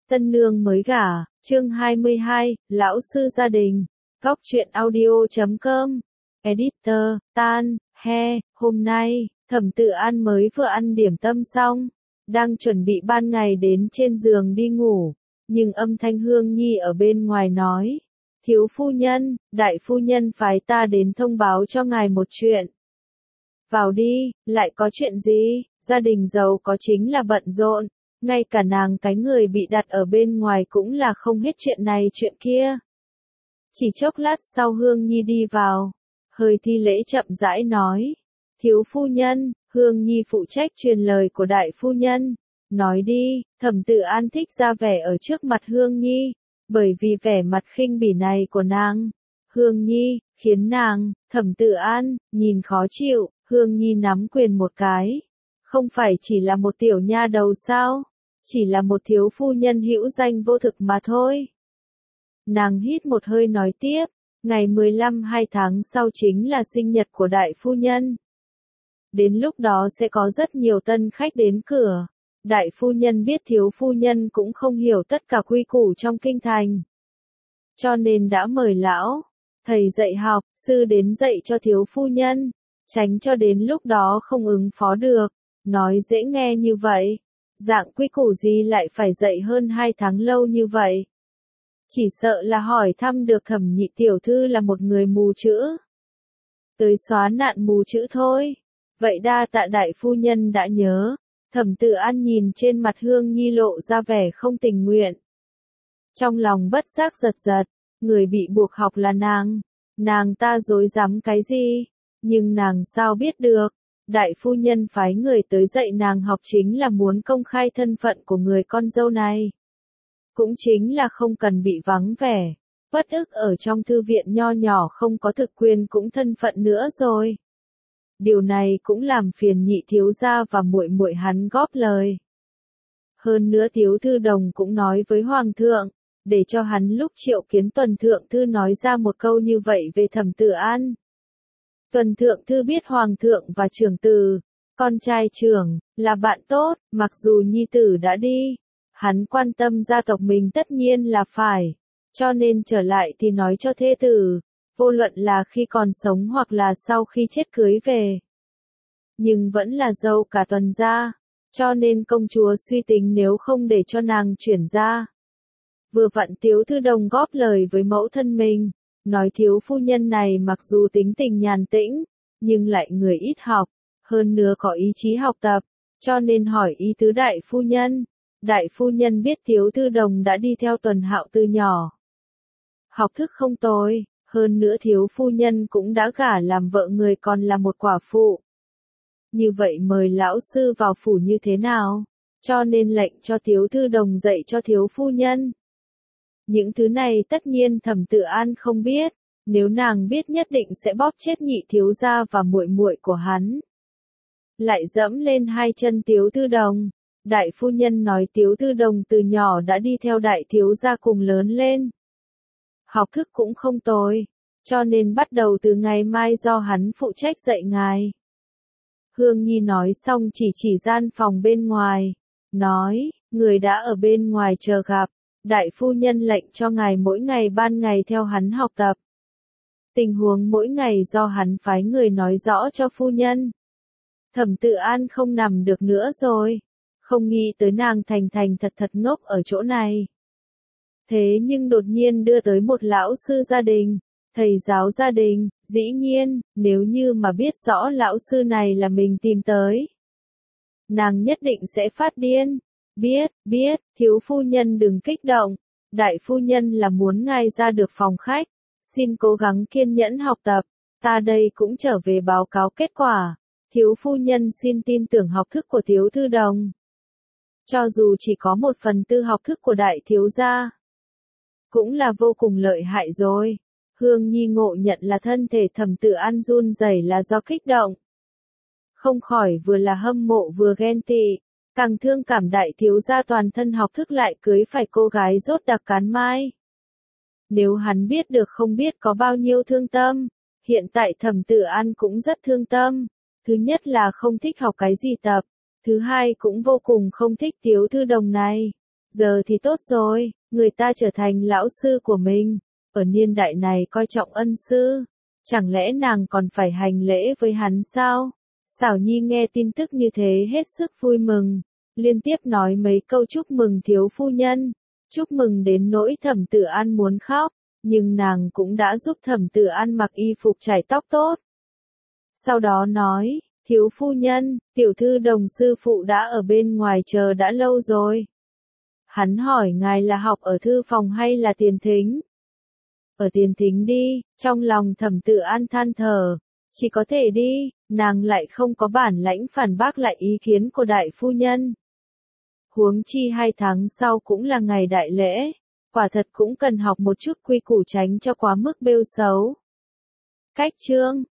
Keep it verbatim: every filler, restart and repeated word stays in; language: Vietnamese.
Tân nương mới gả, chương hai mươi hai, lão sư gia đình. Góc truyện audio chấm com. Editor, Tan, He, hôm nay, Thẩm Tự An mới vừa ăn điểm tâm xong, đang chuẩn bị ban ngày đến trên giường đi ngủ, nhưng âm thanh Hương Nhi ở bên ngoài nói, thiếu phu nhân, đại phu nhân phái ta đến thông báo cho ngài một chuyện. Vào đi, lại có chuyện gì, gia đình giàu có chính là bận rộn, ngay cả nàng cái người bị đặt ở bên ngoài cũng là không hết chuyện này chuyện kia. Chỉ chốc lát sau Hương Nhi đi vào, hơi thi lễ chậm rãi nói, thiếu phu nhân, Hương Nhi phụ trách truyền lời của đại phu nhân, nói đi. Thẩm Tự An thích ra vẻ ở trước mặt Hương Nhi, bởi vì vẻ mặt khinh bỉ này của nàng, Hương Nhi, khiến nàng, Thẩm Tự An, nhìn khó chịu. Hương Nhi nắm quyền một cái, không phải chỉ là một tiểu nha đầu sao, chỉ là một thiếu phu nhân hữu danh vô thực mà thôi. Nàng hít một hơi nói tiếp, ngày mười lăm hai tháng sau chính là sinh nhật của đại phu nhân. Đến lúc đó sẽ có rất nhiều tân khách đến cửa. Đại phu nhân biết thiếu phu nhân cũng không hiểu tất cả quy củ trong kinh thành, cho nên đã mời lão thầy dạy học, sư đến dạy cho thiếu phu nhân, tránh cho đến lúc đó không ứng phó được. Nói dễ nghe như vậy, dạng quy củ gì lại phải dạy hơn hai tháng lâu như vậy. Chỉ sợ là hỏi thăm được Thẩm nhị tiểu thư là một người mù chữ, tới xóa nạn mù chữ thôi. Vậy đa tạ đại phu nhân đã nhớ. Thẩm Tự An nhìn trên mặt Hương Nhi lộ ra vẻ không tình nguyện, trong lòng bất giác giật giật, người bị buộc học là nàng, nàng ta dối dám cái gì, nhưng nàng sao biết được, đại phu nhân phái người tới dạy nàng học chính là muốn công khai thân phận của người con dâu này. Cũng chính là không cần bị vắng vẻ, bất ức ở trong thư viện nho nhỏ không có thực quyền cũng thân phận nữa rồi. Điều này cũng làm phiền nhị thiếu gia và muội muội hắn góp lời. Hơn nữa Tiếu Thư Đồng cũng nói với Hoàng thượng, để cho hắn lúc triệu kiến Tuần Thượng Thư nói ra một câu như vậy về Thẩm Tự An. Tuần Thượng Thư biết Hoàng thượng và trưởng tử, con trai trưởng, là bạn tốt, mặc dù nhi tử đã đi, hắn quan tâm gia tộc mình tất nhiên là phải, cho nên trở lại thì nói cho thê tử, vô luận là khi còn sống hoặc là sau khi chết cưới về. Nhưng vẫn là dâu cả Tuần gia, cho nên công chúa suy tính nếu không để cho nàng chuyển ra. Vừa vặn Tiếu Thư Đồng góp lời với mẫu thân mình, nói thiếu phu nhân này mặc dù tính tình nhàn tĩnh, nhưng lại người ít học, hơn nữa có ý chí học tập, cho nên hỏi ý tứ đại phu nhân. Đại phu nhân biết Tiếu Thư Đồng đã đi theo Tuần Hạo từ nhỏ, học thức không tồi, hơn nữa thiếu phu nhân cũng đã gả làm vợ người còn là một quả phụ. Như vậy mời lão sư vào phủ như thế nào? Cho nên lệnh cho Tiếu Thư Đồng dạy cho thiếu phu nhân. Những thứ này tất nhiên Thẩm Tự An không biết, nếu nàng biết nhất định sẽ bóp chết nhị thiếu gia và muội muội của hắn. Lại dẫm lên hai chân Tiếu Thư Đồng. Đại phu nhân nói Tiếu Thư Đồng từ nhỏ đã đi theo đại thiếu gia cùng lớn lên, học thức cũng không tồi, cho nên bắt đầu từ ngày mai do hắn phụ trách dạy ngài. Hương Nhi nói xong chỉ chỉ gian phòng bên ngoài, nói, người đã ở bên ngoài chờ gặp, đại phu nhân lệnh cho ngài mỗi ngày ban ngày theo hắn học tập. Tình huống mỗi ngày do hắn phái người nói rõ cho phu nhân. Thẩm Tự An không nằm được nữa rồi, không nghĩ tới nàng thành thành thật thật ngốc ở chỗ này. Thế nhưng đột nhiên đưa tới một lão sư gia đình, thầy giáo gia đình, dĩ nhiên, nếu như mà biết rõ lão sư này là mình tìm tới, nàng nhất định sẽ phát điên. Biết, biết, thiếu phu nhân đừng kích động, đại phu nhân là muốn ngài ra được phòng khách, xin cố gắng kiên nhẫn học tập, ta đây cũng trở về báo cáo kết quả, thiếu phu nhân xin tin tưởng học thức của Tiếu Thư Đồng. Cho dù chỉ có một phần tư học thức của đại thiếu gia, cũng là vô cùng lợi hại rồi. Hương Nhi ngộ nhận là thân thể Thẩm Tự An run rẩy là do kích động. Không khỏi vừa là hâm mộ vừa ghen tị, càng thương cảm đại thiếu gia toàn thân học thức lại cưới phải cô gái rốt đặc cán mai. Nếu hắn biết được không biết có bao nhiêu thương tâm, hiện tại Thẩm Tự An cũng rất thương tâm. Thứ nhất là không thích học cái gì tập, thứ hai cũng vô cùng không thích Tiếu Thư Đồng này. Giờ thì tốt rồi, người ta trở thành lão sư của mình, ở niên đại này coi trọng ân sư, chẳng lẽ nàng còn phải hành lễ với hắn sao? Xảo Nhi nghe tin tức như thế hết sức vui mừng, liên tiếp nói mấy câu chúc mừng thiếu phu nhân, chúc mừng đến nỗi Thẩm Tử An muốn khóc, nhưng nàng cũng đã giúp Thẩm Tử An mặc y phục chải tóc tốt. Sau đó nói, thiếu phu nhân, tiểu thư Đồng sư phụ đã ở bên ngoài chờ đã lâu rồi. Hắn hỏi ngài là học ở thư phòng hay là tiền thính? Ở tiền thính đi, trong lòng Thẩm Tử An than thở, chỉ có thể đi, nàng lại không có bản lãnh phản bác lại ý kiến của đại phu nhân. Huống chi hai tháng sau cũng là ngày đại lễ, quả thật cũng cần học một chút quy củ tránh cho quá mức bêu xấu. Cách chương